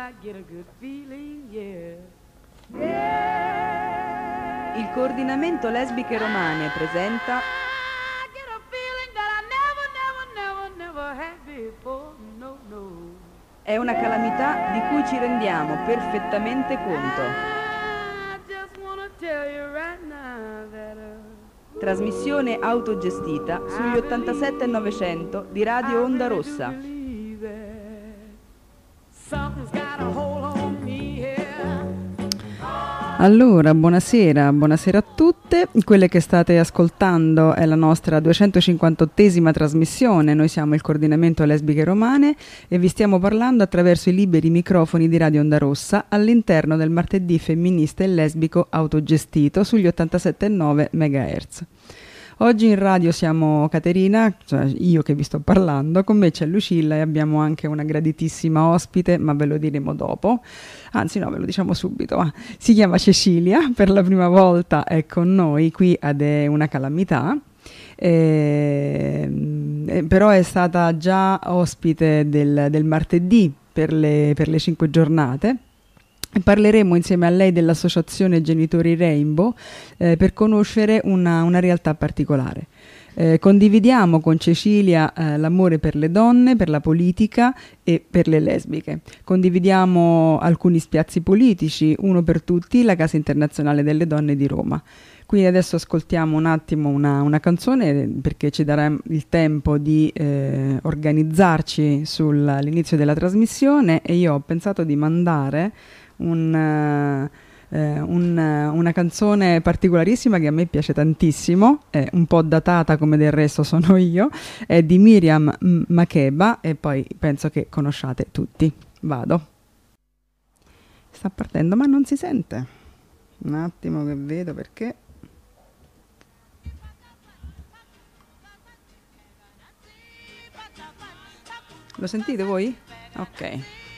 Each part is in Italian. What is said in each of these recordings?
Il coordinamento lesbiche romane presenta È una calamità di cui ci rendiamo perfettamente conto. Trasmissione autogestita sugli 87 e 900 di Radio Onda Rossa. Allora, buonasera a tutte. Quelle che state ascoltando è la nostra 258esima trasmissione. Noi siamo il coordinamento lesbiche romane e vi stiamo parlando attraverso i liberi microfoni di Radio Onda Rossa all'interno del martedì femminista e lesbico autogestito sugli 87,9 MHz. Oggi in radio siamo Caterina, cioè io che vi sto parlando, con me c'è Lucilla e abbiamo anche una graditissima ospite, ma ve lo diremo dopo. Anzi no, ve lo diciamo subito. Si chiama Cecilia, per la prima volta è con noi qui ad È una calamità. Però è stata già ospite del martedì per le 5 giornate. Parleremo insieme a lei dell'associazione Genitori Rainbow per conoscere una realtà particolare. Condividiamo con Cecilia l'amore per le donne, per la politica e per le lesbiche. Condividiamo alcuni spiazzi politici, uno per tutti, la Casa Internazionale delle Donne di Roma. Quindi adesso ascoltiamo un attimo una canzone perché ci darà il tempo di organizzarci sull'inizio della trasmissione e io ho pensato di mandare una canzone particolarissima che a me piace tantissimo, è un po' datata come del resto sono io, è di Miriam Makeba e poi penso che conosciate tutti. Vado. Sta partendo ma non si sente. Un attimo che vedo perché. Lo sentite voi? Ok.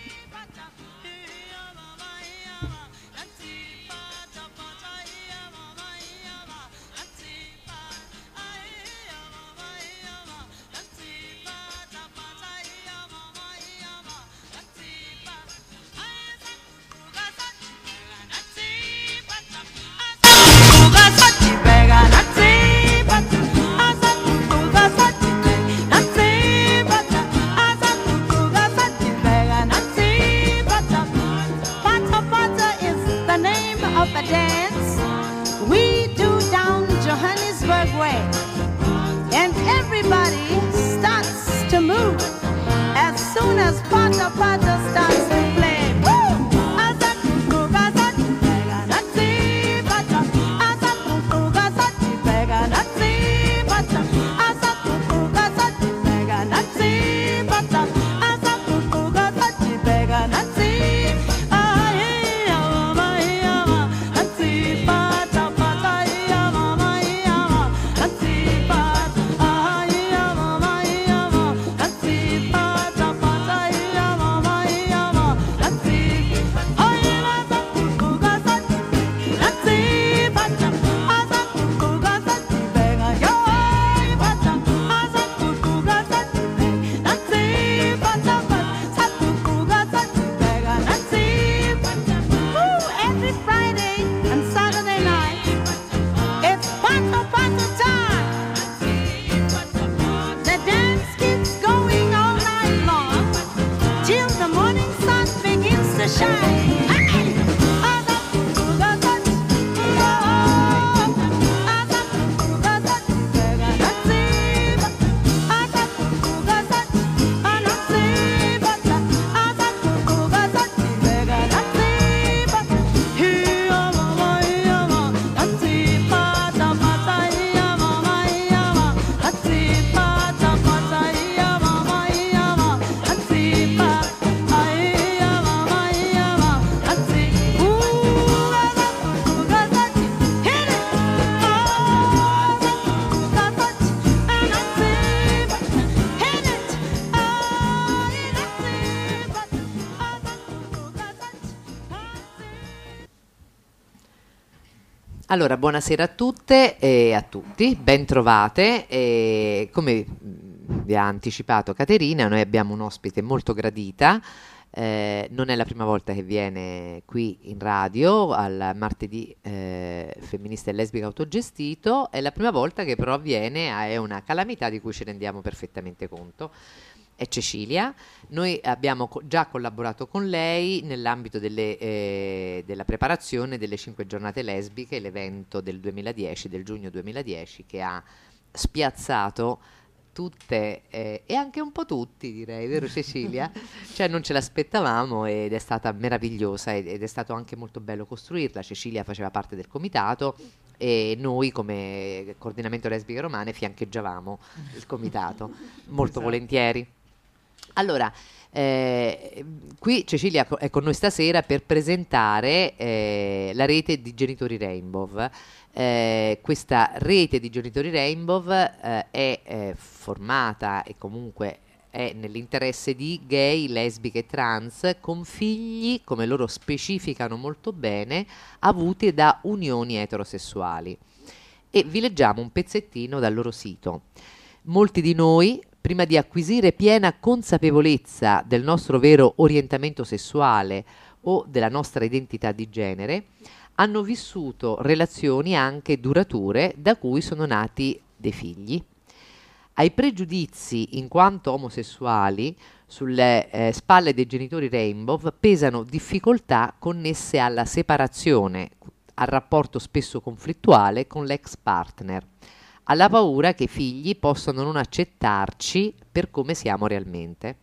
Allora, buonasera a tutte e a tutti, ben trovate. Come vi ha anticipato Caterina, noi abbiamo un ospite molto gradita, Non è la prima volta che viene qui in radio al martedì femminista e lesbica autogestito, è la prima volta che però avviene, è una calamità di cui ci rendiamo perfettamente conto. È Cecilia, noi abbiamo già collaborato con lei nell'ambito della preparazione delle 5 giornate lesbiche, l'evento del 2010, del giugno 2010, che ha spiazzato tutte e anche un po' tutti, direi, vero Cecilia? Cioè non ce l'aspettavamo ed è stata meravigliosa ed è stato anche molto bello costruirla. Cecilia faceva parte del comitato e noi come coordinamento lesbiche romane fiancheggiavamo il comitato molto Esatto. volentieri. Allora, qui Cecilia è con noi stasera per presentare la rete di Genitori Rainbow. Questa rete di Genitori Rainbow è formata e comunque è nell'interesse di gay, lesbiche e trans con figli, come loro specificano molto bene, avuti da unioni eterosessuali. E vi leggiamo un pezzettino dal loro sito. Molti di noi, prima di acquisire piena consapevolezza del nostro vero orientamento sessuale o della nostra identità di genere, hanno vissuto relazioni anche durature da cui sono nati dei figli. Ai pregiudizi in quanto omosessuali sulle spalle dei genitori Rainbow pesano difficoltà connesse alla separazione, al rapporto spesso conflittuale con l'ex partner, alla paura che i figli possano non accettarci per come siamo realmente.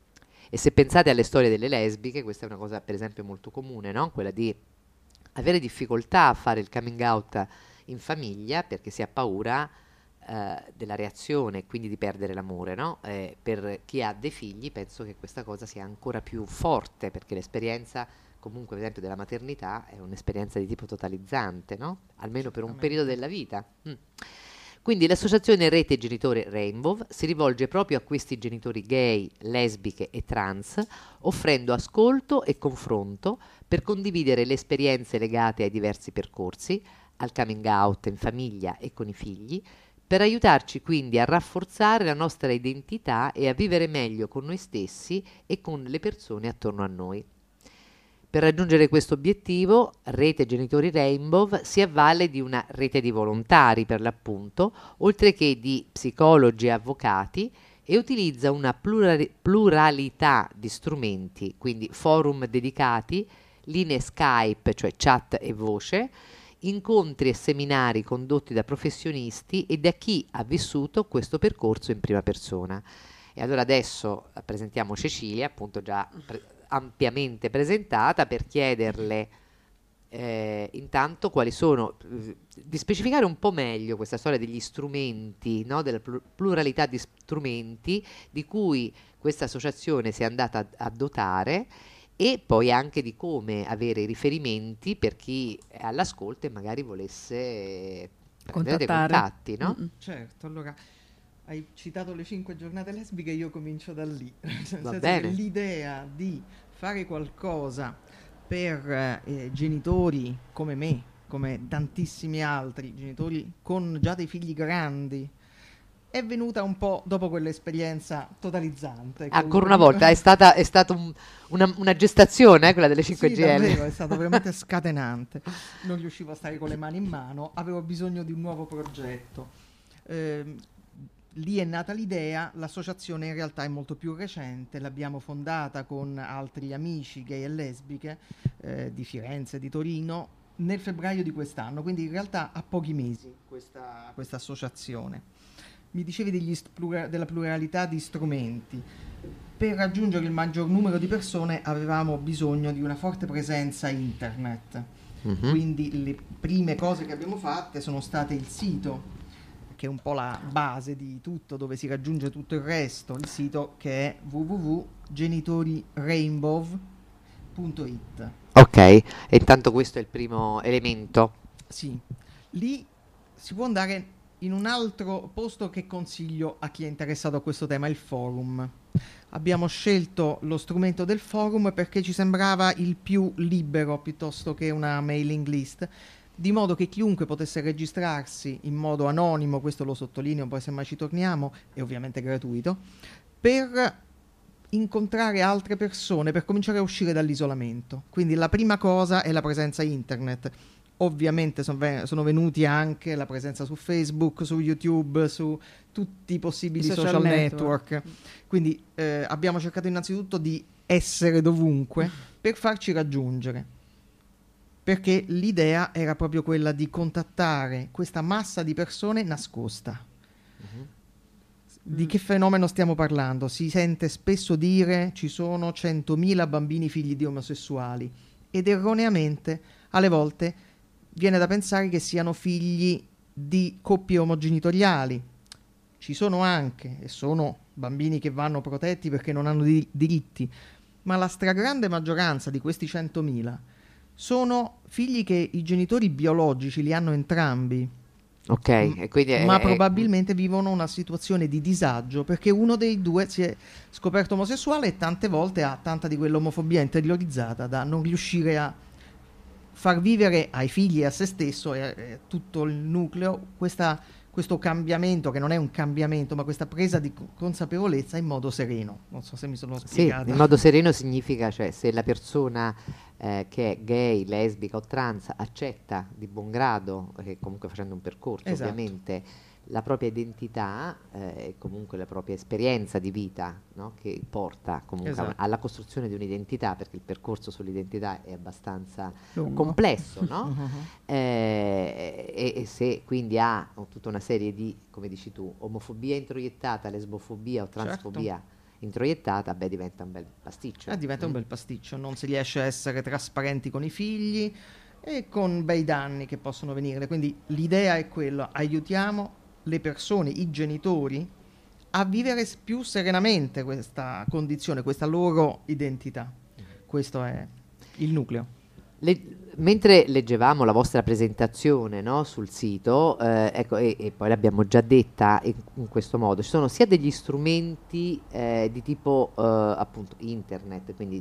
E se pensate alle storie delle lesbiche, questa è una cosa per esempio molto comune, no? Quella di avere difficoltà a fare il coming out in famiglia perché si ha paura della reazione, quindi di perdere l'amore, no? Per chi ha dei figli penso che questa cosa sia ancora più forte perché l'esperienza comunque per esempio della maternità è un'esperienza di tipo totalizzante, no? Almeno per un periodo della vita. Quindi l'associazione Rete Genitori Rainbow si rivolge proprio a questi genitori gay, lesbiche e trans, offrendo ascolto e confronto per condividere le esperienze legate ai diversi percorsi, al coming out in famiglia e con i figli, per aiutarci quindi a rafforzare la nostra identità e a vivere meglio con noi stessi e con le persone attorno a noi. Per raggiungere questo obiettivo, Rete Genitori Rainbow si avvale di una rete di volontari, per l'appunto, oltre che di psicologi e avvocati, e utilizza una pluralità di strumenti, quindi forum dedicati, linee Skype, cioè chat e voce, incontri e seminari condotti da professionisti e da chi ha vissuto questo percorso in prima persona. E allora adesso presentiamo Cecilia, appunto già ampiamente presentata, per chiederle intanto quali sono, di specificare un po' meglio questa storia degli strumenti, no? Della pluralità di strumenti di cui questa associazione si è andata a dotare e poi anche di come avere i riferimenti per chi è all'ascolto e magari volesse prendere dei contatti, no? Certo, allora hai citato le 5 giornate lesbiche, io comincio da lì. Nel senso che bene. l'idea di fare qualcosa per genitori come me, come tantissimi altri genitori con già dei figli grandi, è venuta un po' dopo quell'esperienza totalizzante. Ancora una volta è stata una gestazione, quella delle 5 Sì, GL. davvero, è stato veramente scatenante. Non riuscivo a stare con le mani in mano, avevo bisogno di un nuovo progetto. Lì è nata l'idea, l'associazione in realtà è molto più recente, l'abbiamo fondata con altri amici gay e lesbiche di Firenze, di Torino, nel febbraio di quest'anno, quindi in realtà ha pochi mesi questa associazione. Mi dicevi della pluralità di strumenti. Per raggiungere il maggior numero di persone avevamo bisogno di una forte presenza internet. Quindi le prime cose che abbiamo fatte sono state il sito, che è un po' la base di tutto, dove si raggiunge tutto il resto, il sito che è www.genitorirainbow.it. Ok, e intanto questo è il primo elemento. Sì, lì si può andare in un altro posto che consiglio a chi è interessato a questo tema, il forum. Abbiamo scelto lo strumento del forum perché ci sembrava il più libero piuttosto che una mailing list, di modo che chiunque potesse registrarsi in modo anonimo, questo lo sottolineo, poi se mai ci torniamo, è ovviamente gratuito, per incontrare altre persone per cominciare a uscire dall'isolamento. Quindi la prima cosa è la presenza internet. Ovviamente sono venuti anche la presenza su Facebook, su YouTube, su tutti i possibili social network. Quindi abbiamo cercato innanzitutto di essere dovunque per farci raggiungere, perché l'idea era proprio quella di contattare questa massa di persone nascosta. Di che fenomeno stiamo parlando? Si sente spesso dire ci sono 100.000 bambini figli di omosessuali, ed erroneamente alle volte viene da pensare che siano figli di coppie omogenitoriali. Ci sono anche, e sono bambini che vanno protetti perché non hanno diritti, ma la stragrande maggioranza di questi 100.000 sono figli che i genitori biologici li hanno entrambi. Ok, e quindi ma probabilmente vivono una situazione di disagio perché uno dei due si è scoperto omosessuale e tante volte ha tanta di quell'omofobia interiorizzata da non riuscire a far vivere ai figli e a se stesso e a tutto il nucleo questo cambiamento, che non è un cambiamento, ma questa presa di consapevolezza in modo sereno. Non so se mi sono spiegata. Sì, in modo sereno significa, cioè, se la persona che è gay, lesbica o trans accetta di buon grado, comunque facendo un percorso, esatto, ovviamente, la propria identità e comunque la propria esperienza di vita, no? Che porta comunque esatto, alla costruzione di un'identità, perché il percorso sull'identità è abbastanza lungo, complesso, no? E se quindi ha tutta una serie di, come dici tu, omofobia introiettata, lesbofobia o transfobia, certo, introiettata, beh, diventa un bel pasticcio. Diventa un bel pasticcio, non si riesce a essere trasparenti con i figli e con bei danni che possono venire. Quindi l'idea è quella: aiutiamo le persone, i genitori, a vivere più serenamente questa condizione, questa loro identità. Questo è il nucleo. Mentre leggevamo la vostra presentazione, no, sul sito, ecco, e poi l'abbiamo già detta in questo modo, ci sono sia degli strumenti di tipo appunto internet, quindi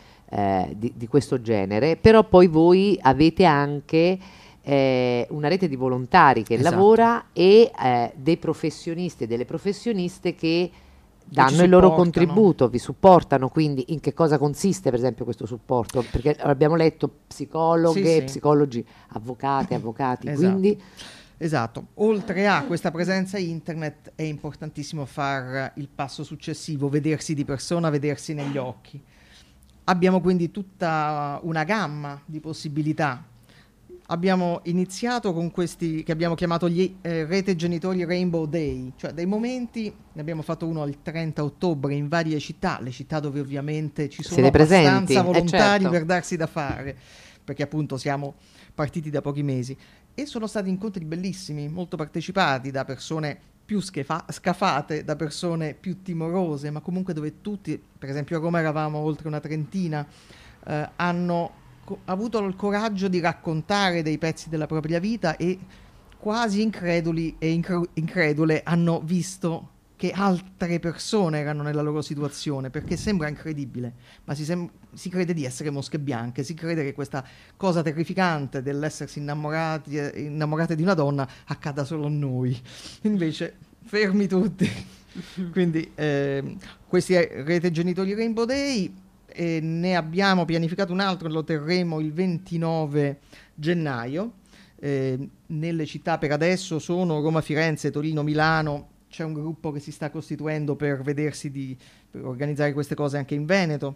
di questo genere, però poi voi avete anche una rete di volontari che esatto, lavora e dei professionisti e delle professioniste che danno il loro contributo, vi supportano. Quindi in che cosa consiste per esempio questo supporto? Perché abbiamo letto psicologhe, sì, psicologi, avvocati, esatto, quindi... Esatto, oltre a questa presenza internet è importantissimo fare il passo successivo, vedersi di persona, vedersi negli occhi. Abbiamo quindi tutta una gamma di possibilità. Abbiamo iniziato con questi che abbiamo chiamato gli Rete Genitori Rainbow Day, cioè dei momenti, ne abbiamo fatto uno il 30 ottobre in varie città, le città dove ovviamente ci sono abbastanza volontari, certo, per darsi da fare, perché appunto siamo partiti da pochi mesi, e sono stati incontri bellissimi, molto partecipati da persone più scafate, da persone più timorose, ma comunque dove tutti, per esempio a Roma eravamo oltre una trentina, hanno avuto il coraggio di raccontare dei pezzi della propria vita e quasi increduli e incredule hanno visto che altre persone erano nella loro situazione, perché sembra incredibile, ma si crede di essere mosche bianche, si crede che questa cosa terrificante dell'essersi innamorate di una donna accada solo a noi. Invece fermi tutti. Quindi questi è Rete Genitori Rainbow Day. E ne abbiamo pianificato un altro, lo terremo il 29 gennaio. Nelle città per adesso sono Roma, Firenze, Torino, Milano. C'è un gruppo che si sta costituendo per per organizzare queste cose anche in Veneto.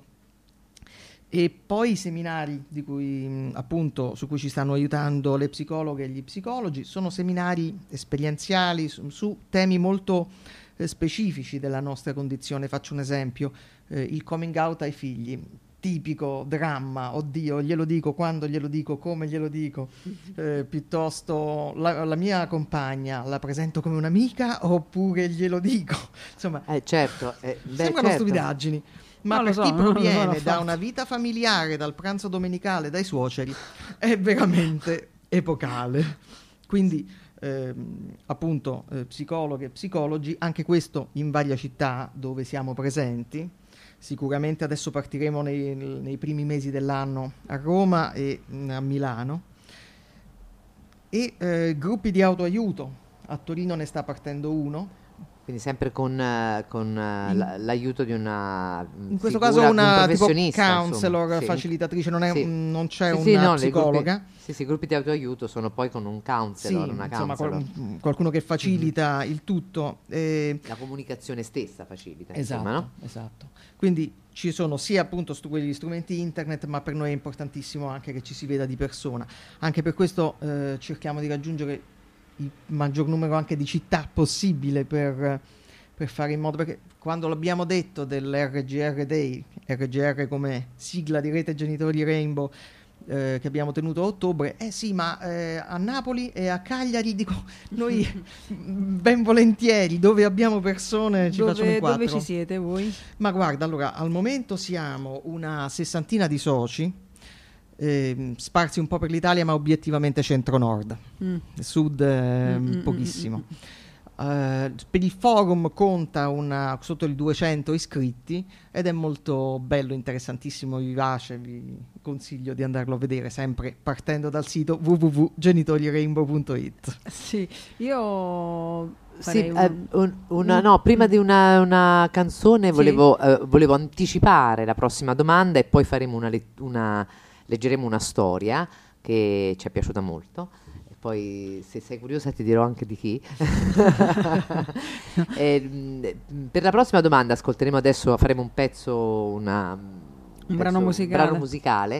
E poi i seminari di cui, appunto, su cui ci stanno aiutando le psicologhe e gli psicologi sono seminari esperienziali su temi molto specifici della nostra condizione. Faccio un esempio, il coming out ai figli, tipico dramma, oddio, glielo dico, quando glielo dico, come glielo dico, piuttosto la mia compagna la presento come un'amica oppure glielo dico, insomma, certo, sembrano stupidaggini, ma per chi non proviene da una vita familiare, dal pranzo domenicale, dai suoceri, è veramente epocale. Quindi appunto psicologhe, psicologi, anche questo in varie città dove siamo presenti. Sicuramente adesso partiremo nei primi mesi dell'anno a Roma e a Milano, e gruppi di autoaiuto. A Torino ne sta partendo uno, Quindi sempre con l'aiuto di una in questo figura, caso di un una tipo professionista, counselor, insomma. Sì. facilitatrice, non c'è Sì, una no, psicologa. I gruppi di autoaiuto sono poi con un counselor, una insomma, counselor. qualcuno che facilita il tutto. La comunicazione stessa facilita. Esatto, insomma, no? esatto. Quindi ci sono sia appunto quegli strumenti internet, ma per noi è importantissimo anche che ci si veda di persona. Anche per questo cerchiamo di raggiungere il maggior numero anche di città possibile per fare in modo, perché quando l'abbiamo detto dell'RGR Day, RGR come sigla di Rete Genitori Rainbow, che abbiamo tenuto a ottobre, sì, ma a Napoli e a Cagliari, dico, noi ben volentieri, dove abbiamo persone ci facciamo in quattro. Dove ci siete voi? Ma guarda, allora, al momento siamo una 60 di soci, sparsi un po' per l'Italia, ma obiettivamente centro-nord, sud pochissimo. Per il forum conta sotto i 200 iscritti ed è molto bello, interessantissimo, vivace. Vi consiglio di andarlo a vedere, sempre partendo dal sito www.genitorirainbow.it. Sì, io sì, prima di una canzone volevo anticipare la prossima domanda e poi faremo leggeremo una storia che ci è piaciuta molto. Poi se sei curiosa ti dirò anche di chi. Per la prossima domanda ascolteremo adesso, faremo un pezzo, un brano musicale.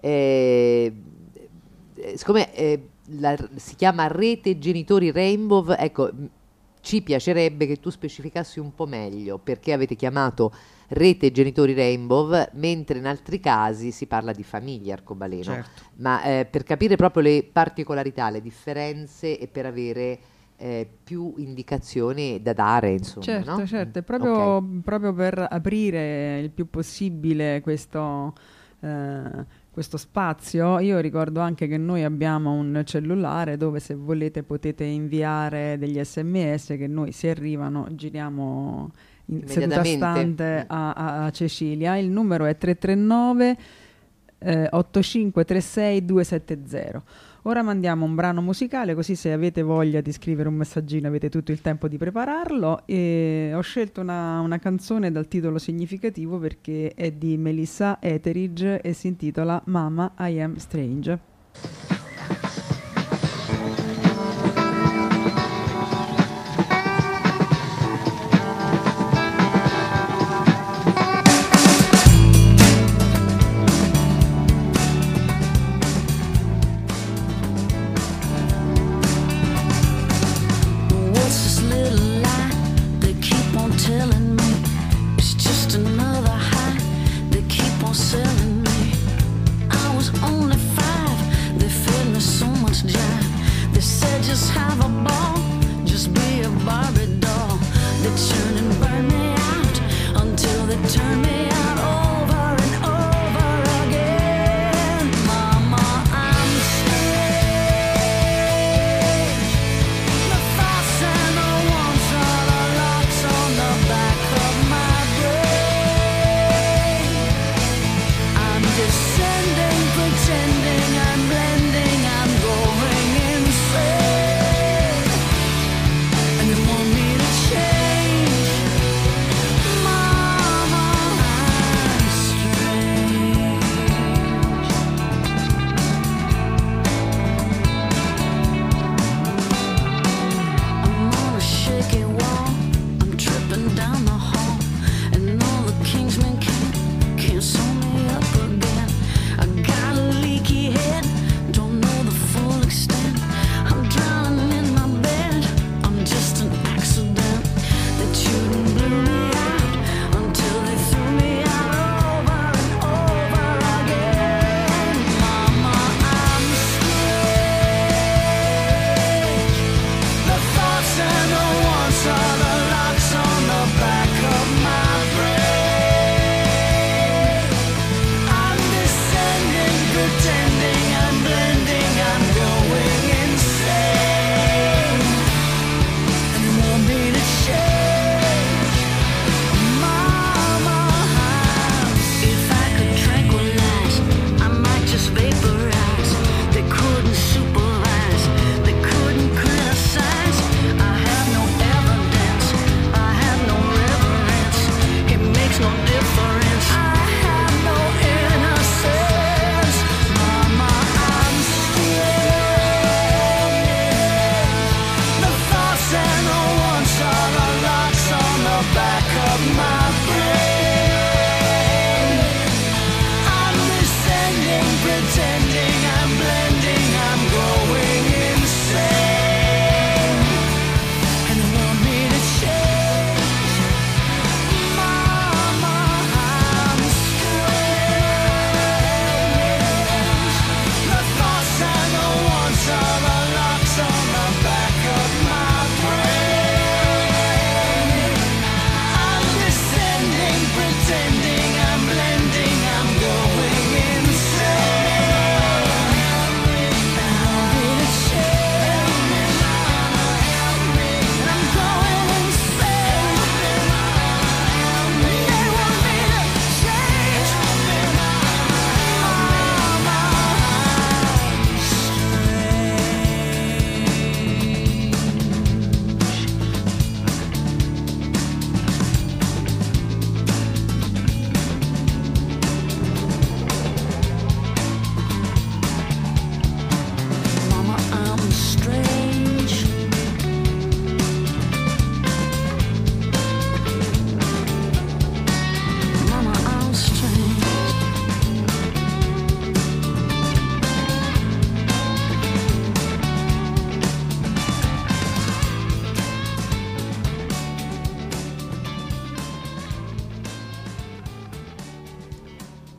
Siccome si chiama Rete Genitori Rainbow, ecco, ci piacerebbe che tu specificassi un po' meglio perché avete chiamato Rete Genitori Rainbow, mentre in altri casi si parla di famiglia arcobaleno. Certo. Ma per capire proprio le particolarità, le differenze e per avere più indicazioni da dare, insomma. Certo, no? certo, è proprio per aprire il più possibile questo spazio. Io ricordo anche che noi abbiamo un cellulare dove, se volete, potete inviare degli SMS che noi, se arrivano, giriamo in seduta stante a Cecilia. Il numero è 339 8536 270. Ora mandiamo un brano musicale, così se avete voglia di scrivere un messaggino avete tutto il tempo di prepararlo. E ho scelto una canzone dal titolo significativo perché è di Melissa Etheridge e si intitola Mama I Am Strange.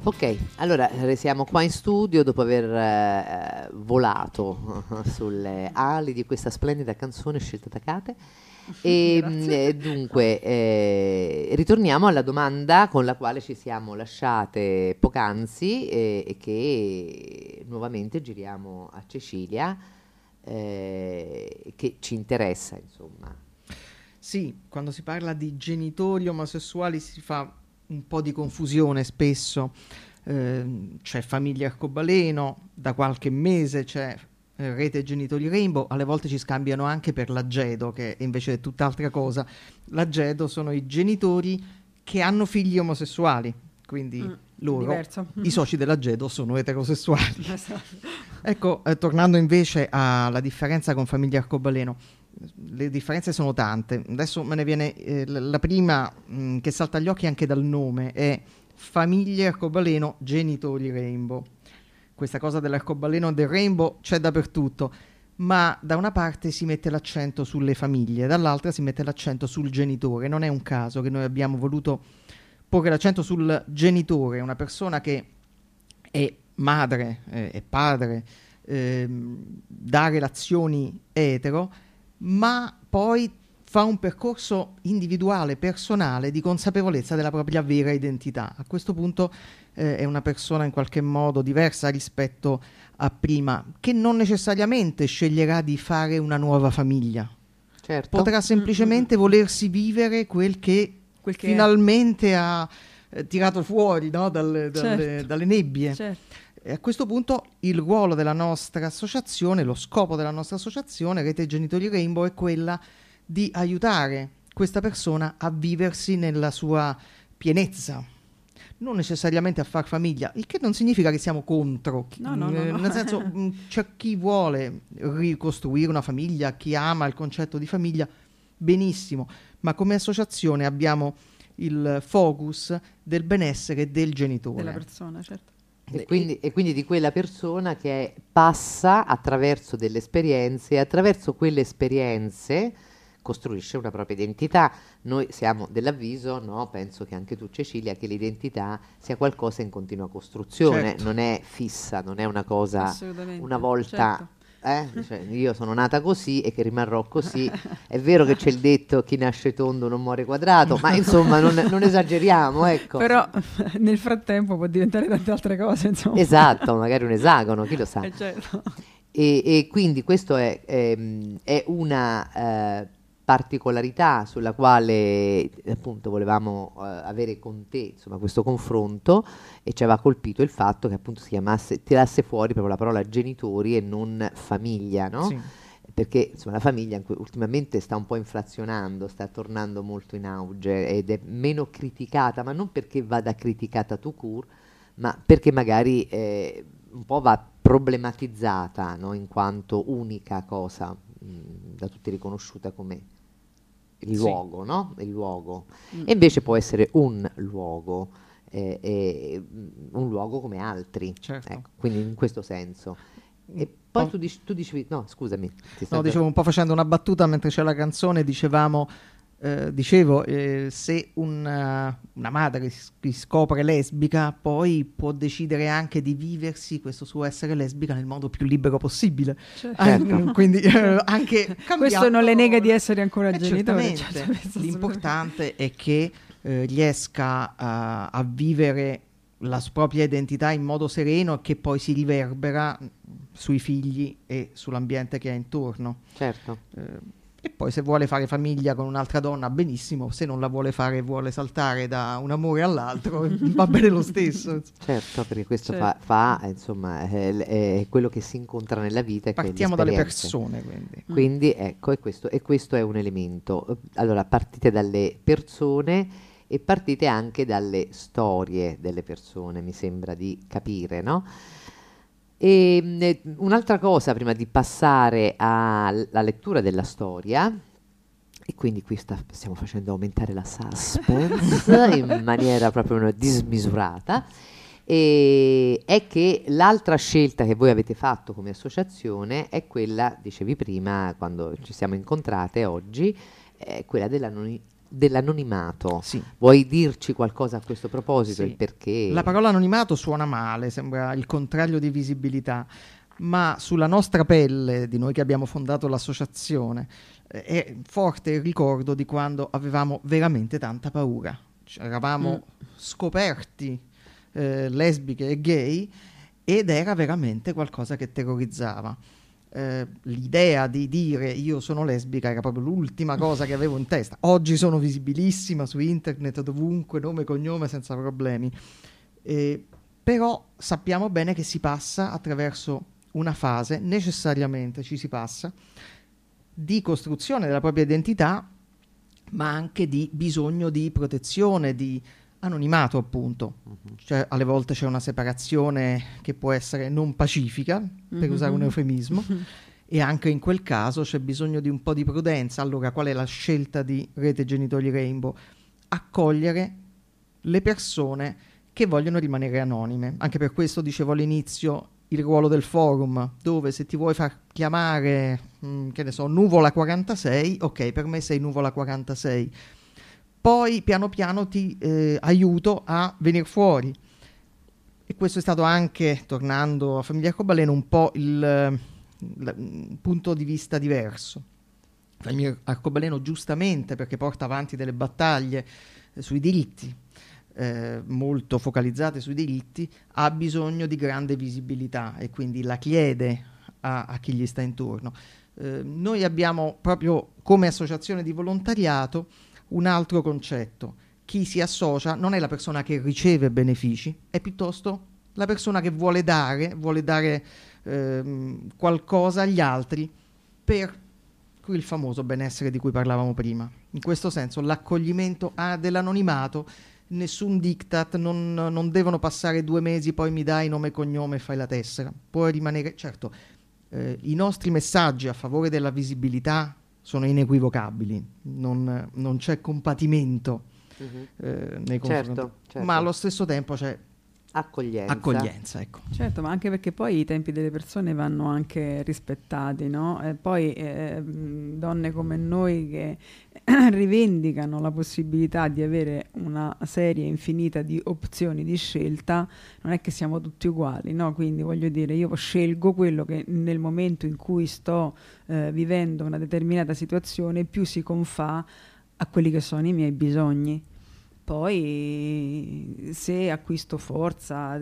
Ok, allora siamo qua in studio dopo aver volato sulle ali di questa splendida canzone scelta da Kate. E dunque ritorniamo alla domanda con la quale ci siamo lasciate poc'anzi e che nuovamente giriamo a Cecilia, che ci interessa, insomma. Sì, quando si parla di genitori omosessuali si fa un po' di confusione spesso. C'è Famiglia Arcobaleno, da qualche mese c'è Rete Genitori Rainbow, alle volte ci scambiano anche per l'Agedo, che invece è tutt'altra cosa. L'Agedo sono i genitori che hanno figli omosessuali, quindi loro, diverso. i soci dell'Agedo, sono eterosessuali. Esatto. Ecco, tornando invece alla differenza con Famiglia Arcobaleno, le differenze sono tante. Adesso me ne viene la prima che salta agli occhi anche dal nome, è Famiglie Arcobaleno Genitori Rainbow. Questa cosa dell'arcobaleno e del rainbow c'è dappertutto, ma da una parte si mette l'accento sulle famiglie, dall'altra si mette l'accento sul genitore. Non è un caso che noi abbiamo voluto porre l'accento sul genitore, una persona che è madre, è padre, da relazioni etero, ma poi fa un percorso individuale, personale, di consapevolezza della propria vera identità. A questo punto è una persona in qualche modo diversa rispetto a prima, che non necessariamente sceglierà di fare una nuova famiglia. Certo. Potrà semplicemente volersi vivere quel che finalmente ha tirato fuori, no, dalle nebbie. Certo. E a questo punto il ruolo della nostra associazione, lo scopo della nostra associazione, Rete Genitori Rainbow, è quella di aiutare questa persona a viversi nella sua pienezza, non necessariamente a far famiglia, il che non significa che siamo contro. No. Nel senso, c'è chi vuole ricostruire una famiglia, chi ama il concetto di famiglia, benissimo, ma come associazione abbiamo il focus del benessere del genitore. Della persona, certo. E quindi di quella persona che passa attraverso delle esperienze e attraverso quelle esperienze costruisce una propria identità. Noi siamo dell'avviso, no? Penso che anche tu, Cecilia, che l'identità sia qualcosa in continua costruzione, certo. Non è fissa, non è una cosa una volta. Certo. Cioè, io sono nata così e che rimarrò così. È vero che c'è il detto chi nasce tondo non muore quadrato, ma insomma non esageriamo, ecco. Però nel frattempo può diventare tante altre cose, insomma. Esatto, magari un esagono, chi lo sa. Certo. E quindi questo è una particolarità sulla quale appunto volevamo avere con te, insomma, questo confronto, e ci aveva colpito il fatto che appunto tirasse fuori proprio la parola genitori e non famiglia, no? Sì. Perché insomma la famiglia ultimamente sta un po' inflazionando, sta tornando molto in auge ed è meno criticata, ma non perché vada criticata tout court, ma perché magari un po' va problematizzata, no? In quanto unica cosa da tutti riconosciuta come il luogo, no? Il luogo. E invece può essere un luogo come altri. Certo. Ecco, quindi in questo senso. E poi tu dicevi, no, scusami. No, dicevo un po' facendo una battuta mentre c'è la canzone, dicevo, se una madre si scopre lesbica, poi può decidere anche di viversi questo suo essere lesbica nel modo più libero possibile. Certo. Quindi anche cambiando, questo non le nega di essere ancora genitore. Certamente. L'importante è che riesca a vivere la propria identità in modo sereno, che poi si riverbera sui figli e sull'ambiente che ha intorno. Certo. E poi se vuole fare famiglia con un'altra donna, benissimo. Se non la vuole fare e vuole saltare da un amore all'altro, va bene lo stesso. Certo, perché questo Certo. fa insomma, è quello che si incontra nella vita. Partiamo dalle persone, quindi. Quindi ecco, e questo è un elemento. Allora, partite dalle persone e partite anche dalle storie delle persone, mi sembra di capire, no? E un'altra cosa prima di passare alla lettura della storia, e quindi qui stiamo facendo aumentare la suspense in maniera proprio dismisurata, è che l'altra scelta che voi avete fatto come associazione è quella, dicevi prima, quando ci siamo incontrate oggi, è quella dell'anonimato. Sì. Vuoi dirci qualcosa a questo proposito? Sì. Il perché? La parola anonimato suona male, sembra il contrario di visibilità, ma sulla nostra pelle, di noi che abbiamo fondato l'associazione, è forte il ricordo di quando avevamo veramente tanta paura. Cioè, eravamo scoperti lesbiche e gay ed era veramente qualcosa che terrorizzava. L'idea di dire io sono lesbica era proprio l'ultima cosa che avevo in testa. Oggi sono visibilissima su internet, dovunque, nome e cognome, senza problemi. Però sappiamo bene che si passa attraverso una fase, necessariamente ci si passa, di costruzione della propria identità, ma anche di bisogno di protezione, di anonimato, appunto. Cioè, alle volte c'è una separazione che può essere non pacifica, per usare un eufemismo, e anche in quel caso c'è bisogno di un po' di prudenza. Allora, qual è la scelta di Rete Genitori Rainbow? Accogliere le persone che vogliono rimanere anonime. Anche per questo dicevo all'inizio il ruolo del forum, dove se ti vuoi far chiamare, che ne so, Nuvola 46, ok, per me sei Nuvola 46. Poi piano piano ti aiuto a venire fuori. E questo è stato anche, tornando a Famiglia Arcobaleno, un po' il punto di vista diverso. Famiglia Arcobaleno, giustamente, perché porta avanti delle battaglie sui diritti, molto focalizzate sui diritti, ha bisogno di grande visibilità e quindi la chiede a chi gli sta intorno. Noi abbiamo proprio come associazione di volontariato un altro concetto. Chi si associa non è la persona che riceve benefici, è piuttosto la persona che vuole dare qualcosa agli altri per il famoso benessere di cui parlavamo prima. In questo senso l'accoglimento dell'anonimato, nessun diktat, non devono passare 2 mesi, poi mi dai nome e cognome e fai la tessera. Puoi rimanere, certo, i nostri messaggi a favore della visibilità sono inequivocabili, non c'è compatimento nei confronti, certo. ma allo stesso tempo c'è accoglienza, ecco. Certo, ma anche perché poi i tempi delle persone vanno anche rispettati, no? E poi donne come noi che rivendicano la possibilità di avere una serie infinita di opzioni di scelta, non è che siamo tutti uguali, no? Quindi voglio dire, io scelgo quello che nel momento in cui sto vivendo una determinata situazione più si confà a quelli che sono i miei bisogni. Poi se acquisto forza,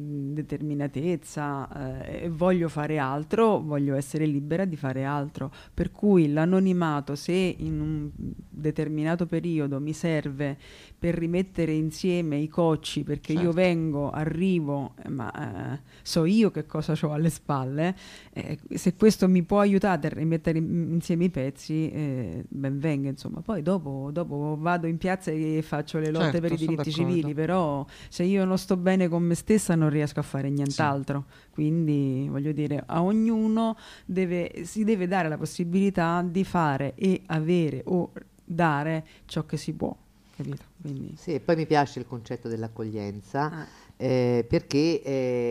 determinatezza e voglio fare altro, voglio essere libera di fare altro. Per cui l'anonimato, se in un determinato periodo mi serve per rimettere insieme i cocci, perché io arrivo, ma so io che cosa ho alle spalle, se questo mi può aiutare a rimettere insieme i pezzi, ben venga, insomma. Poi dopo vado in piazza e faccio le lotte per i diritti civili, però se io non sto bene con me stessa non riesco a fare nient'altro. Quindi voglio dire, a ognuno si deve dare la possibilità di fare e avere o dare ciò che si può, capito? Quindi. Sì, e poi mi piace il concetto dell'accoglienza perché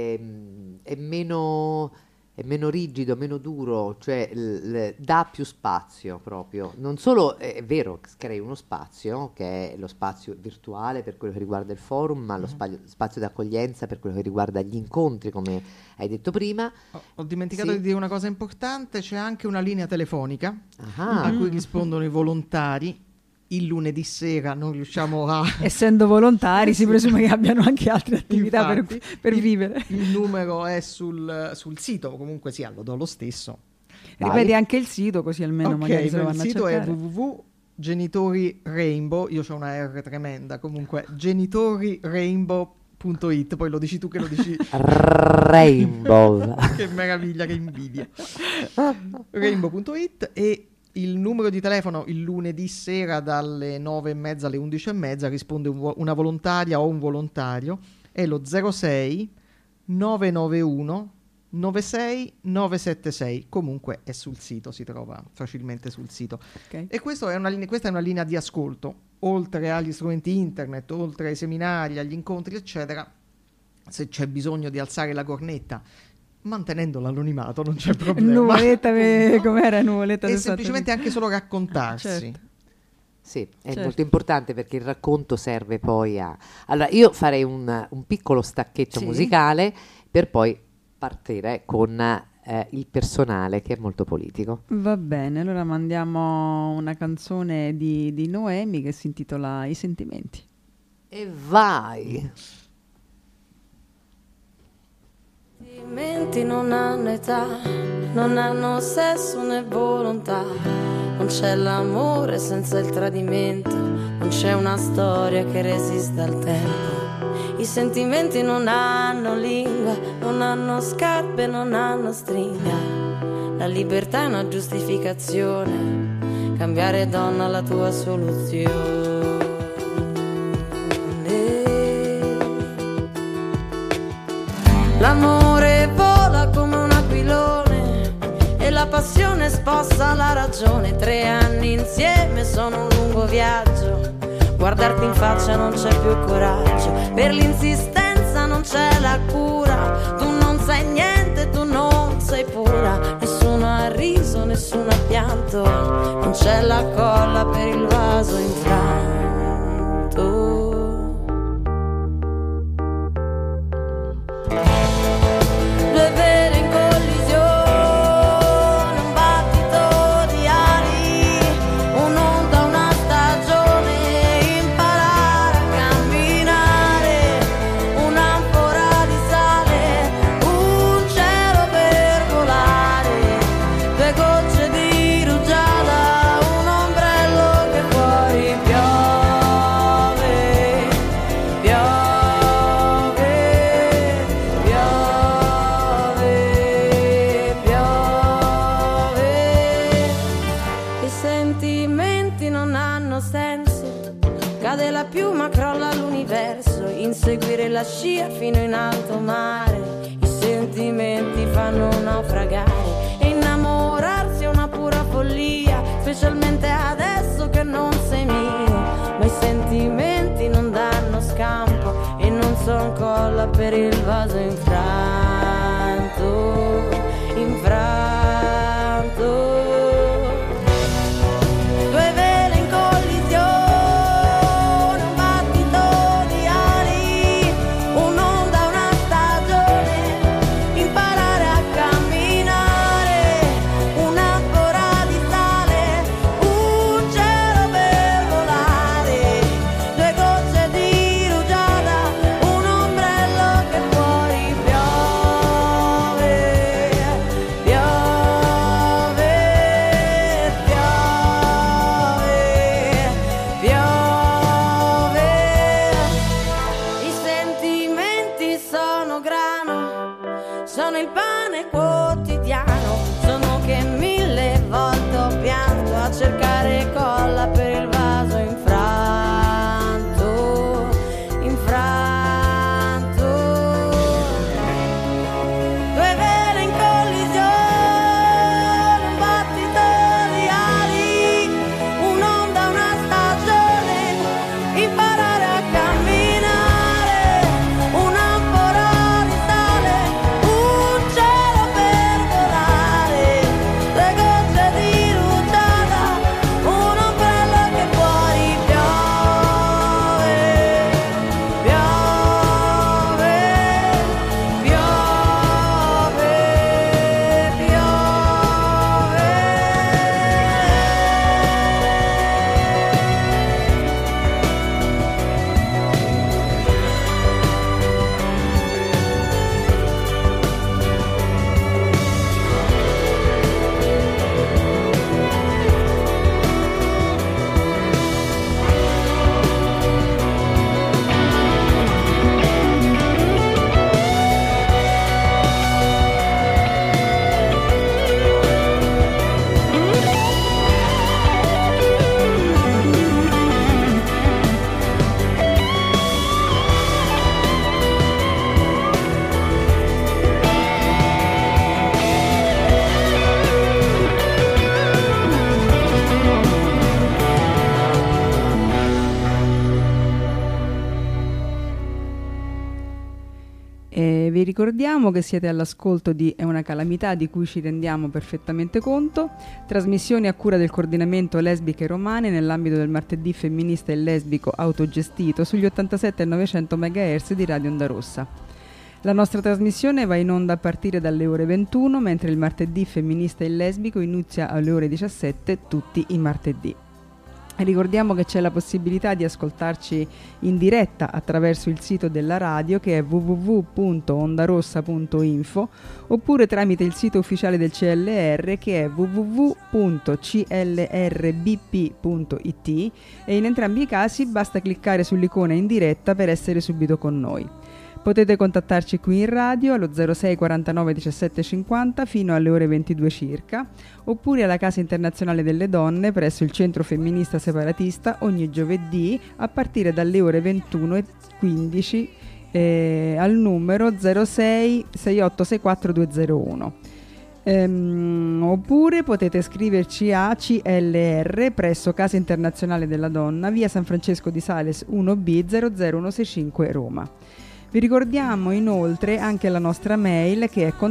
è meno rigido, meno duro, cioè dà più spazio proprio. Non solo è vero, crei uno spazio che è lo spazio virtuale per quello che riguarda il forum, ma lo spazio d'accoglienza per quello che riguarda gli incontri, come hai detto prima. Ho dimenticato di dire una cosa importante, c'è anche una linea telefonica a cui rispondono i volontari. Il lunedì sera non riusciamo a... Essendo volontari si presume che abbiano anche altre attività. Infatti, per vivere. Il numero è sul sito, comunque sì, lo do lo stesso. Ripeti anche il sito, così almeno magari se lo vanno a cercare. Il sito è www.genitori Rainbow, io c'ho una R tremenda, comunque genitorirainbow.it, poi lo dici tu che lo dici... Rainbow. Che meraviglia, che invidia. Rainbow.it e... Il numero di telefono il lunedì sera dalle 9:30 alle 11:30 risponde una volontaria o un volontario, è lo 06 991 96 976. Comunque è sul sito, si trova facilmente sul sito. Okay. E questa è una linea di ascolto. Oltre agli strumenti internet, oltre ai seminari, agli incontri, eccetera, se c'è bisogno di alzare la cornetta mantenendo l'anonimato non c'è problema. Nuvoletta, com'era Nuvoletta? E semplicemente anche solo raccontarsi. Certo. Sì, è Certo. molto importante perché il racconto serve poi a... Allora, io farei un piccolo stacchetto Sì. musicale per poi partire con il personale che è molto politico. Va bene, allora mandiamo una canzone di Noemi che si intitola I sentimenti. E vai! Sentimenti non hanno età, non hanno sesso né volontà, non c'è l'amore senza il tradimento, non c'è una storia che resista al tempo. I sentimenti non hanno lingua, non hanno scarpe, non hanno stringa. La libertà è una giustificazione, cambiare donna la tua soluzione. L'amore vola come un aquilone e la passione sposta la ragione. 3 anni insieme sono un lungo viaggio, guardarti in faccia non c'è più coraggio, per l'insistenza non c'è la cura, tu non sai niente, tu non sei pura, nessuno ha riso, nessuno ha pianto, non c'è la colla per il vaso infranto. Due vele in collisione, un battito di ali, un'onda, una stagione, imparare a camminare, un'anfora di sale, un cielo per volare, 2 gocce di rugiada, un ombrello che fuori piove, piove, piove, piove. I sentimenti non hanno senso, cade la piuma, crolla l'universo, inseguire la scia fino in alto mare. I sentimenti fanno naufragare e innamorarsi è una pura follia, specialmente adesso che non sei mio. Ma i sentimenti non danno scampo e non son colla per il vaso infranto, infranto. Due vele in collisione, un battito di ali, un'onda, una stagione, imparare a camminare, un'anfora di sale, un cielo per volare, 2 gocce di rugiada, un ombrello che fuori piove, piove, piove, piove. I sentimenti sono grano, sono il pane quotidiano, sono che 1000 volte ho pianto a cercare colla per il vaso infranto, infranto. Due vele in collisione, un battito di ali, un'onda, una stagione, imparare a camminare, un'anfora di sale, un cielo per E vi ricordiamo che siete all'ascolto di È una calamità, di cui ci rendiamo perfettamente conto, trasmissioni a cura del coordinamento lesbiche romane nell'ambito del martedì femminista e lesbico autogestito sugli 87 e 900 MHz di Radio Onda Rossa. La nostra trasmissione va in onda a partire dalle ore 21, mentre il martedì femminista e lesbico inizia alle ore 17 tutti i martedì. Ricordiamo che c'è la possibilità di ascoltarci in diretta attraverso il sito della radio, che è www.ondarossa.info, oppure tramite il sito ufficiale del CLR, che è www.clrbp.it, e in entrambi i casi basta cliccare sull'icona in diretta per essere subito con noi. Potete contattarci qui in radio allo 06 49 17 50 fino alle ore 22 circa, oppure alla Casa Internazionale delle Donne presso il Centro Femminista Separatista ogni giovedì a partire dalle ore 21:15 al numero 06 6864 201. Oppure potete scriverci a CLR presso Casa Internazionale della Donna, via San Francesco di Sales 1B 00165 Roma. Vi ricordiamo inoltre anche la nostra mail, che è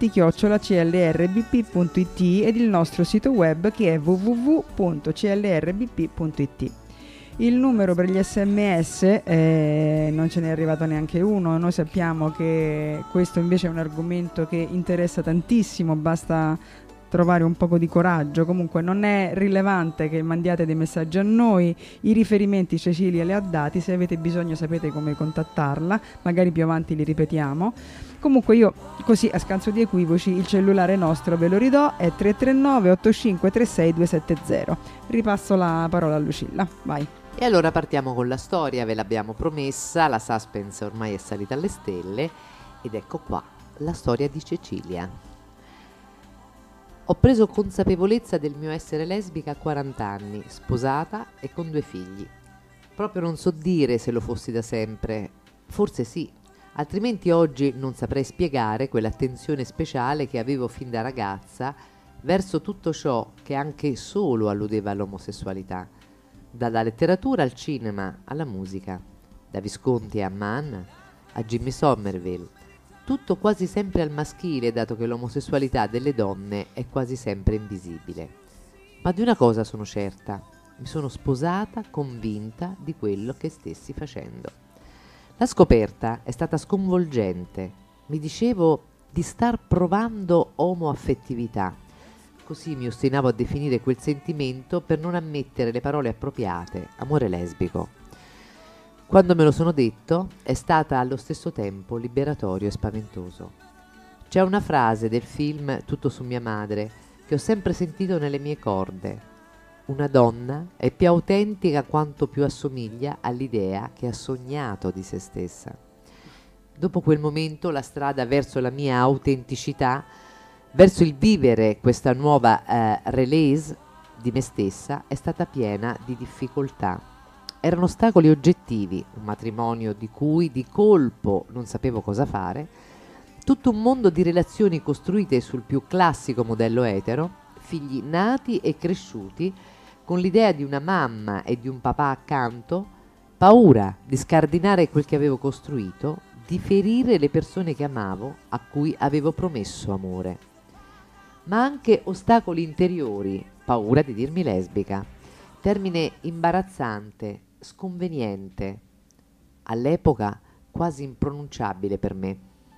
contatti@clrbp.it, ed il nostro sito web, che è www.clrbp.it. Il numero per gli SMS non ce n'è arrivato neanche uno. Noi sappiamo che questo invece è un argomento che interessa tantissimo, basta trovare un poco di coraggio. Comunque non è rilevante che mandiate dei messaggi a noi, i riferimenti Cecilia li ha dati, se avete bisogno sapete come contattarla, magari più avanti li ripetiamo. Comunque io, così a scanso di equivoci, il cellulare nostro ve lo ridò, è 339 85 36 270. Ripasso la parola a Lucilla, vai. E allora partiamo con la storia, ve l'abbiamo promessa, la suspense ormai è salita alle stelle, ed ecco qua la storia di Cecilia. Ho preso consapevolezza del mio essere lesbica a 40 anni, sposata e con 2 figli. Proprio non so dire se lo fossi da sempre, forse sì, altrimenti oggi non saprei spiegare quell'attenzione speciale che avevo fin da ragazza verso tutto ciò che anche solo alludeva all'omosessualità, dalla letteratura al cinema alla musica, da Visconti a Mann a Jimmy Somerville. Tutto quasi sempre al maschile, dato che l'omosessualità delle donne è quasi sempre invisibile. Ma di una cosa sono certa: mi sono sposata convinta di quello che stessi facendo. La scoperta è stata sconvolgente. Mi dicevo di star provando omoaffettività. Così mi ostinavo a definire quel sentimento per non ammettere le parole appropriate: amore lesbico. Quando me lo sono detto è stata allo stesso tempo liberatorio e spaventoso. C'è una frase del film Tutto su mia madre che ho sempre sentito nelle mie corde: una donna è più autentica quanto più assomiglia all'idea che ha sognato di se stessa. Dopo quel momento la strada verso la mia autenticità, verso il vivere questa nuova release di me stessa, è stata piena di difficoltà. Erano ostacoli oggettivi, un matrimonio di cui di colpo non sapevo cosa fare, tutto un mondo di relazioni costruite sul più classico modello etero, figli nati e cresciuti con l'idea di una mamma e di un papà accanto, paura di scardinare quel che avevo costruito, di ferire le persone che amavo, a cui avevo promesso amore. Ma anche ostacoli interiori, paura di dirmi lesbica, termine imbarazzante, sconveniente, all'epoca quasi impronunciabile per me.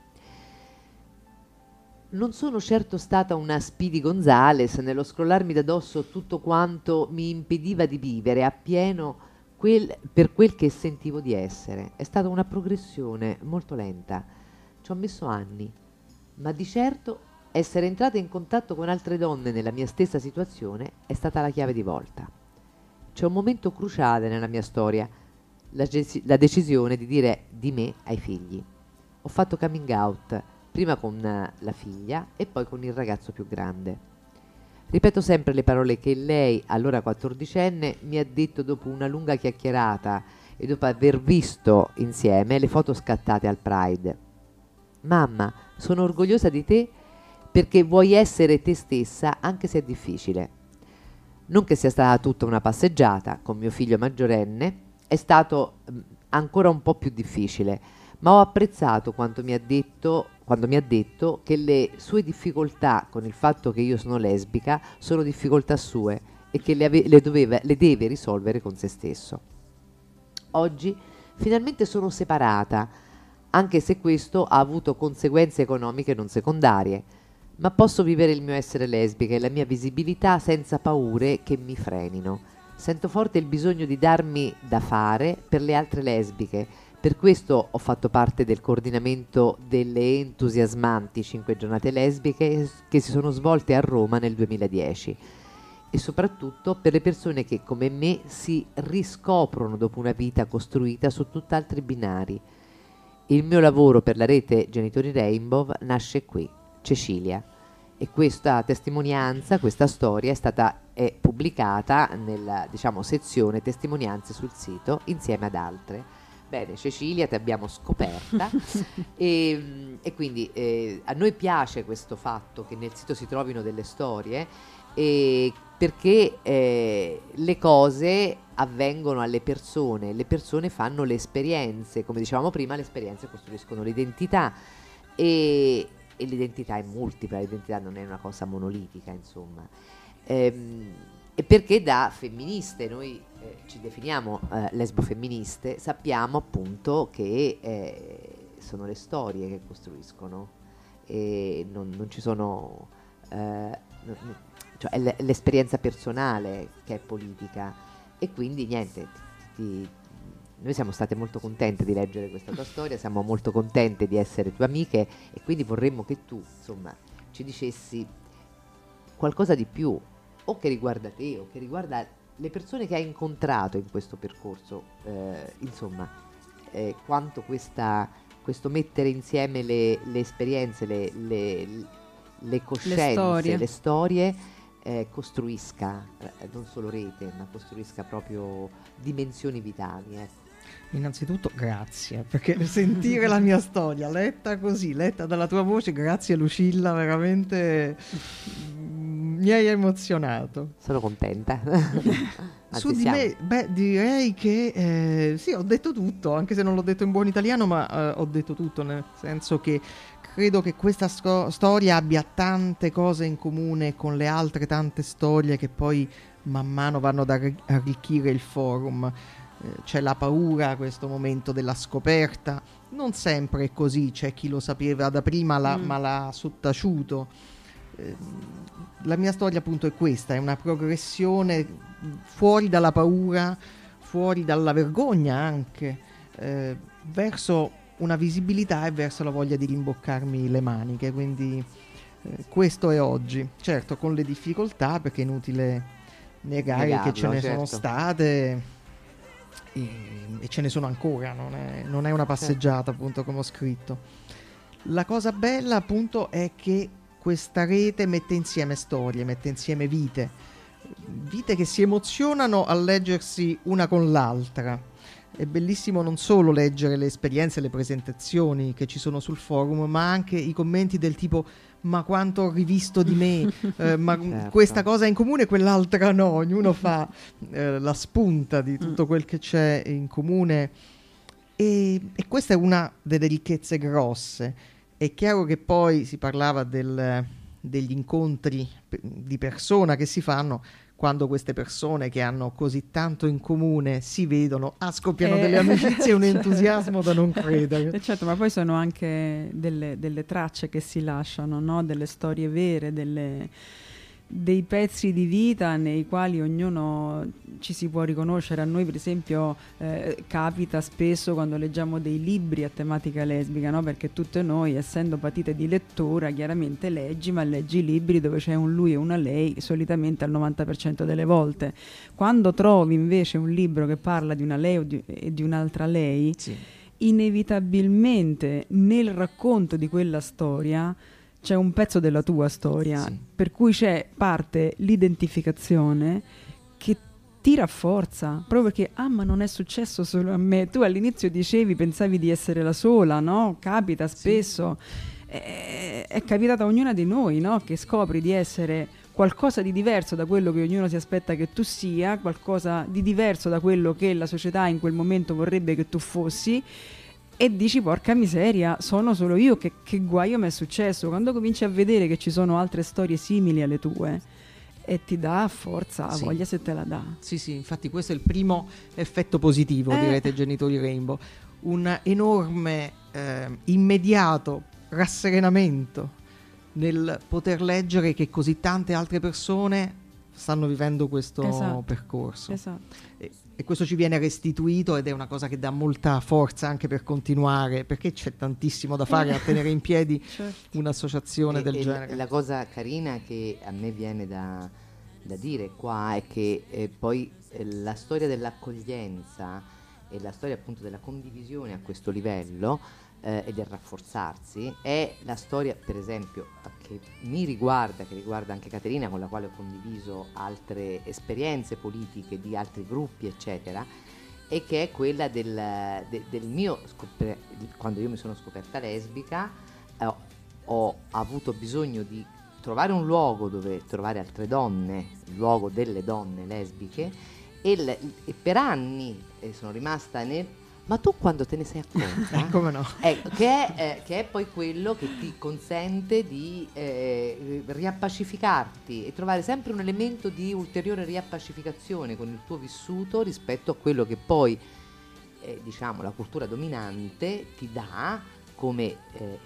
Non sono certo stata una Speedy Gonzales nello scrollarmi da dosso tutto quanto mi impediva di vivere appieno per quel che sentivo di essere. È stata una progressione molto lenta, ci ho messo anni, ma di certo essere entrata in contatto con altre donne nella mia stessa situazione è stata la chiave di volta. C'è un momento cruciale nella mia storia, la decisione di dire di me ai figli. Ho fatto coming out, prima con la figlia e poi con il ragazzo più grande. Ripeto sempre le parole che lei, allora 14enne, mi ha detto dopo una lunga chiacchierata e dopo aver visto insieme le foto scattate al Pride. Mamma, sono orgogliosa di te perché vuoi essere te stessa anche se è difficile. Non che sia stata tutta una passeggiata, con mio figlio maggiorenne è stato ancora un po' più difficile, ma ho apprezzato quando mi ha detto che le sue difficoltà con il fatto che io sono lesbica sono difficoltà sue e che le deve risolvere con se stesso. Oggi finalmente sono separata, anche se questo ha avuto conseguenze economiche non secondarie, ma posso vivere il mio essere lesbica e la mia visibilità senza paure che mi frenino. Sento forte il bisogno di darmi da fare per le altre lesbiche. Per questo ho fatto parte del coordinamento delle entusiasmanti 5 giornate lesbiche che si sono svolte a Roma nel 2010, e soprattutto per le persone che come me si riscoprono dopo una vita costruita su tutt'altri binari. Il mio lavoro per la rete Genitori Rainbow nasce qui, Cecilia, e questa testimonianza, questa storia è pubblicata nella, diciamo, sezione testimonianze sul sito insieme ad altre. Bene, Cecilia, ti abbiamo scoperta e quindi a noi piace questo fatto che nel sito si trovino delle storie, perché le cose avvengono alle persone, le persone fanno le esperienze, come dicevamo prima, le esperienze costruiscono l'identità e l'identità è multipla, l'identità non è una cosa monolitica, insomma. E perché da femministe, noi ci definiamo lesbofemministe, sappiamo appunto che sono le storie che costruiscono e non ci sono... cioè è l'esperienza personale che è politica, e quindi niente, noi siamo state molto contente di leggere questa tua storia, siamo molto contente di essere tue amiche, e quindi vorremmo che tu, insomma, ci dicessi qualcosa di più, o che riguarda te o che riguarda le persone che hai incontrato in questo percorso, insomma, quanto questo mettere insieme le esperienze, le coscienze, le storie costruisca non solo rete, ma costruisca proprio dimensioni vitali, ecco. Innanzitutto grazie, perché sentire la mia storia letta così, letta dalla tua voce, grazie Lucilla, veramente mi hai emozionato. Sono contenta. Su di me, direi che sì, ho detto tutto, anche se non l'ho detto in buon italiano, ma ho detto tutto, nel senso che credo che questa storia abbia tante cose in comune con le altre tante storie che poi man mano vanno ad arricchire il forum. C'è la paura, questo momento della scoperta, non sempre è così, c'è chi lo sapeva da prima ma l'ha sottaciuto. La mia storia appunto è questa, è una progressione fuori dalla paura, fuori dalla vergogna anche, verso una visibilità e verso la voglia di rimboccarmi le maniche, quindi questo è oggi, certo con le difficoltà, perché è inutile negare che ce ne sono state e ce ne sono ancora, non è una passeggiata, appunto, come ho scritto. La cosa bella appunto è che questa rete mette insieme storie, mette insieme vite che si emozionano a leggersi una con l'altra. È bellissimo non solo leggere le esperienze, le presentazioni che ci sono sul forum, ma anche i commenti del tipo: ma quanto ho rivisto di me, ma certo, questa cosa è in comune, quell'altra no. Ognuno fa la spunta di tutto quel che c'è in comune, e questa è una delle ricchezze grosse. È chiaro che poi si parlava degli incontri di persona che si fanno quando queste persone che hanno così tanto in comune si vedono, scoppiano delle amicizie e un entusiasmo da non credere. Certo, ma poi sono anche delle tracce che si lasciano, no? Delle storie vere, dei pezzi di vita nei quali ognuno ci si può riconoscere. A noi per esempio capita spesso quando leggiamo dei libri a tematica lesbica, no? Perché tutte noi, essendo patite di lettura, chiaramente leggi libri dove c'è un lui e una lei, solitamente al 90% delle volte. Quando trovi invece un libro che parla di una lei e di un'altra lei, sì, inevitabilmente nel racconto di quella storia c'è un pezzo della tua storia, sì, per cui c'è parte l'identificazione che ti rafforza, proprio perché ma non è successo solo a me. Tu all'inizio pensavi di essere la sola, no? Capita spesso, sì, è capitato a ognuna di noi, no? Che scopri di essere qualcosa di diverso da quello che ognuno si aspetta che tu sia, qualcosa di diverso da quello che la società in quel momento vorrebbe che tu fossi. e dici porca miseria, sono solo io, che guaio mi è successo. Quando cominci a vedere che ci sono altre storie simili alle tue, e ti dà forza, Sì. voglia se te la dà. Sì, infatti questo è il primo effetto positivo di Rete Genitori Rainbow, un enorme immediato rasserenamento nel poter leggere che così tante altre persone stanno vivendo questo percorso. Esatto. E questo ci viene restituito ed è una cosa che dà molta forza anche per continuare, perché c'è tantissimo da fare a tenere in piedi Certo. un'associazione del genere. La cosa carina che a me viene da dire qua è che poi la storia dell'accoglienza e la storia appunto della condivisione a questo livello e del rafforzarsi è la storia, per esempio, che mi riguarda, che riguarda anche Caterina, con la quale ho condiviso altre esperienze politiche di altri gruppi eccetera, e che è quella del mio quando io mi sono scoperta lesbica, ho avuto bisogno di trovare un luogo dove trovare altre donne, il luogo delle donne lesbiche, e per anni sono rimasta ma tu quando te ne sei accorta? Come no? Che è poi quello che ti consente di riappacificarti e trovare sempre un elemento di ulteriore riappacificazione con il tuo vissuto rispetto a quello che poi diciamo la cultura dominante ti dà come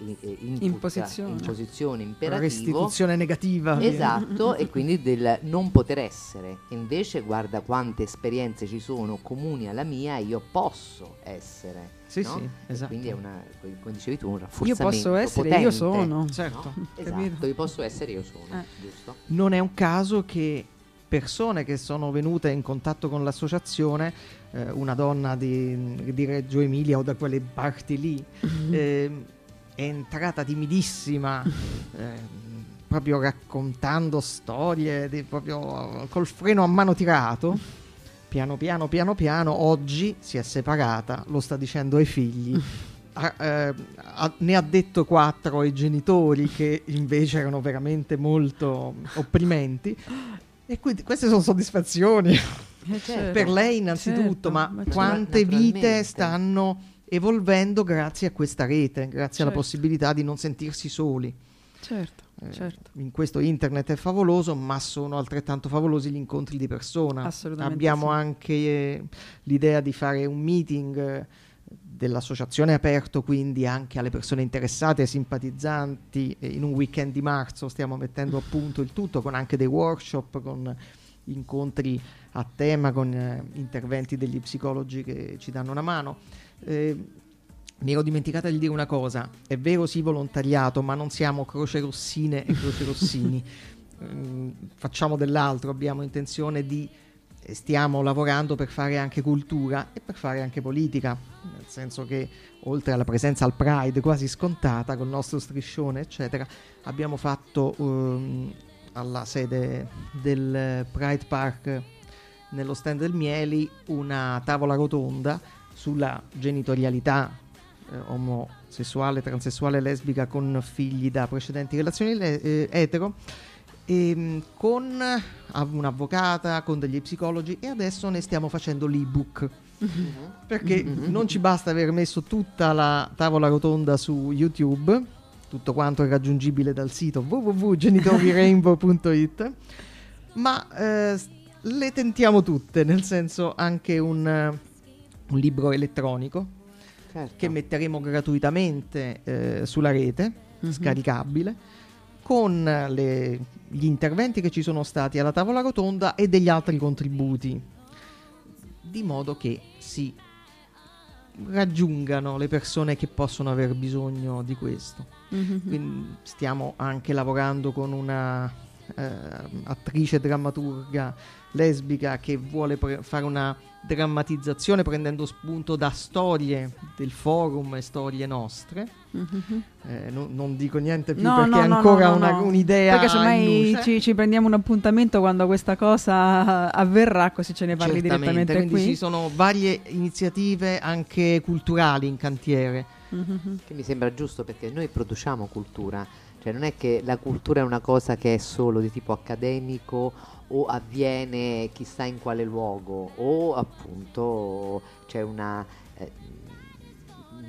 imposizione, imperativo, restituzione negativa, esatto, e quindi del non poter essere. Invece guarda quante esperienze ci sono comuni alla mia, io posso essere. Sì, no? sì, esatto. Quindi è come dicevi tu, un rafforzamento. Io posso essere, potente, io sono. Certo. no? Esatto, io posso essere, io sono, giusto? Non è un caso che persone che sono venute in contatto con l'associazione, una donna di Reggio Emilia o da quelle parti lì, è entrata timidissima, proprio raccontando storie, proprio col freno a mano tirato, piano piano, oggi si è separata, lo sta dicendo ai figli. Ne ha detto 4 ai genitori, che invece erano veramente molto opprimenti. E quindi queste sono soddisfazioni per lei innanzitutto, ma quante vite stanno evolvendo grazie a questa rete, grazie alla possibilità di non sentirsi soli. Certo. In questo internet è favoloso, ma sono altrettanto favolosi gli incontri di persona. Assolutamente Abbiamo sì. anche l'idea di fare un meeting dell'associazione aperto quindi anche alle persone interessate, ai simpatizzanti. In un weekend di marzo stiamo mettendo a punto il tutto, con anche dei workshop, con incontri a tema, con interventi degli psicologi che ci danno una mano. Mi ero dimenticata di dire una cosa: è vero, sì, volontariato, ma non siamo croce rossine e croce rossini. Facciamo dell'altro, abbiamo intenzione di stiamo lavorando per fare anche cultura e per fare anche politica, nel senso che oltre alla presenza al Pride quasi scontata col nostro striscione eccetera, abbiamo fatto alla sede del Pride Park, nello stand del Mieli, una tavola rotonda sulla genitorialità omosessuale, transessuale, lesbica con figli da precedenti relazioni etero, con un'avvocata, con degli psicologi, e adesso ne stiamo facendo l'ebook, perché non ci basta aver messo tutta la tavola rotonda su YouTube, tutto quanto è raggiungibile dal sito www.genitorirainbow.it, ma le tentiamo tutte, nel senso anche un libro elettronico, certo, che metteremo gratuitamente sulla rete, scaricabile, con gli interventi che ci sono stati alla tavola rotonda e degli altri contributi, di modo che si raggiungano le persone che possono aver bisogno di questo. Quindi stiamo anche lavorando con una attrice drammaturga lesbica che vuole fare una drammatizzazione prendendo spunto da storie del forum e storie nostre. Non dico niente più, perché è ancora un'idea, perché semmai ci prendiamo un appuntamento quando questa cosa avverrà, così ce ne parli direttamente quindi qui. ci sono varie iniziative anche culturali in cantiere, che mi sembra giusto, perché noi produciamo cultura, cioè non è che la cultura è una cosa che è solo di tipo accademico o avviene chissà in quale luogo, o appunto c'è una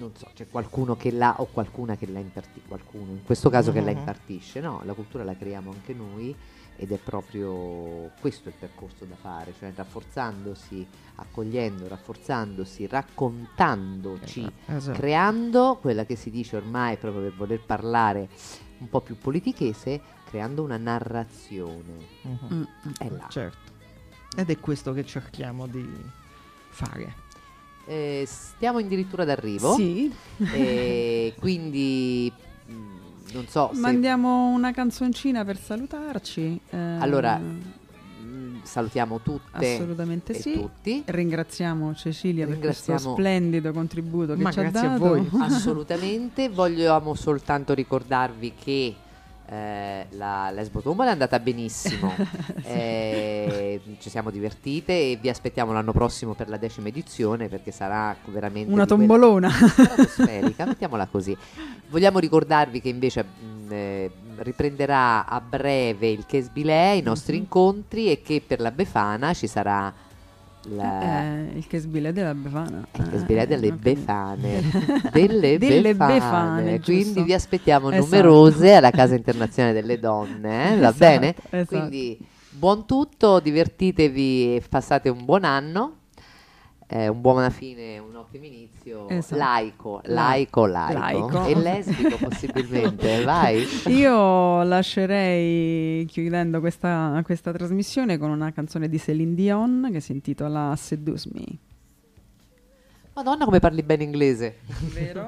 non so, c'è qualcuno che la o qualcuna che la impartisce, qualcuno in questo caso che la impartisce, no, la cultura la creiamo anche noi ed è proprio questo il percorso da fare, cioè rafforzandosi, accogliendo, rafforzandosi, raccontandoci, Esatto. creando quella che si dice ormai proprio per voler parlare un po' più politichese, creando una narrazione. È là. Certo. Ed è questo che cerchiamo di fare. Stiamo addirittura d'arrivo. Sì. Quindi non so se Mandiamo una canzoncina per salutarci. allora salutiamo tutte assolutamente e sì. tutti. Ringraziamo Cecilia per questo Ringraziamo- splendido contributo che Ma ci ha grazie a dato. voi. Assolutamente. Vogliamo soltanto ricordarvi che la Lesbo Tombola è andata benissimo. Ci siamo divertite e vi aspettiamo l'anno prossimo per la 10ª edizione, perché sarà veramente Una di quella- tombolona. stratosferica, mettiamola così. Vogliamo ricordarvi che invece riprenderà a breve il Chesbilè, i nostri incontri, e che per la Befana ci sarà Il Chesbilè della Befana. il Chesbilè delle ok. Befane. Delle Delle Befane. Befane, Quindi giusto. vi aspettiamo Esatto. numerose alla Casa Internazionale delle Donne, va Esatto, bene? esatto. Quindi buon tutto, divertitevi e passate un buon anno. Un buona fine, un ottimo inizio. Esatto. Laico. Laico. E lesbico possibilmente, vai. Io lascerei, chiudendo questa trasmissione, con una canzone di Céline Dion che si intitola Seduce Me. Madonna, come parli bene inglese. Vero?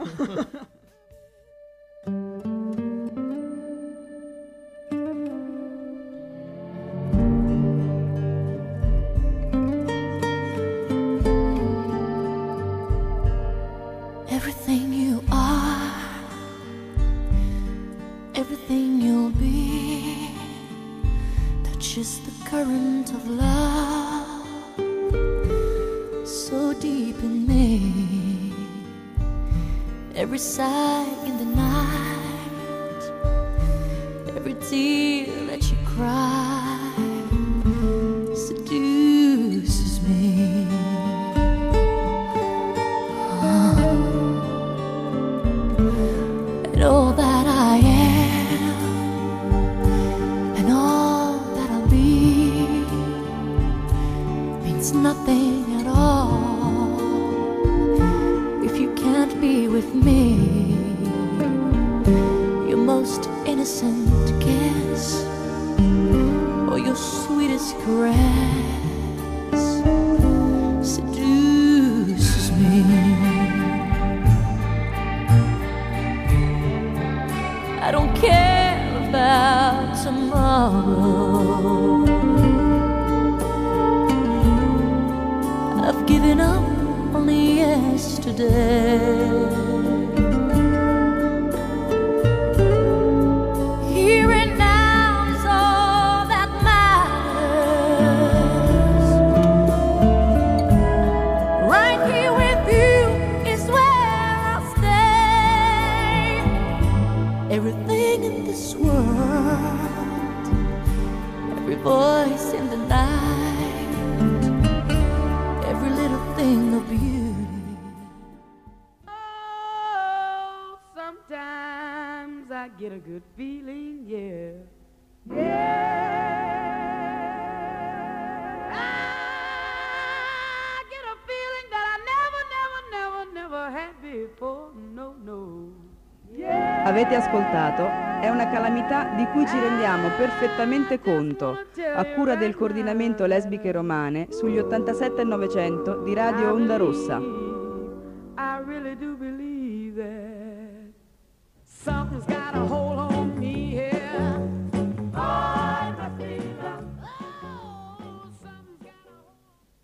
Everything you are, everything you'll be, touches the current of love so deep in me. Every sigh in the night, every tear that you cry seduces me. And all that I am, and all that I'll be, means nothing at all if you can't be with me. Your most innocent kiss, or your sweetest caress, seduces me. I don't care about tomorrow. I've given up on yesterday. Here and now is all that matters. Right here with you is where I'll stay. Everything in this world, every voice in the night, every little thing of beauty. Oh, sometimes I get a good feeling, yeah. I get a feeling that I never had before, no, no. Avete ascoltato È una calamità di cui ci rendiamo perfettamente conto, a cura del coordinamento lesbiche romane sugli 87 e 900 di Radio Onda Rossa. I really do believe that something's got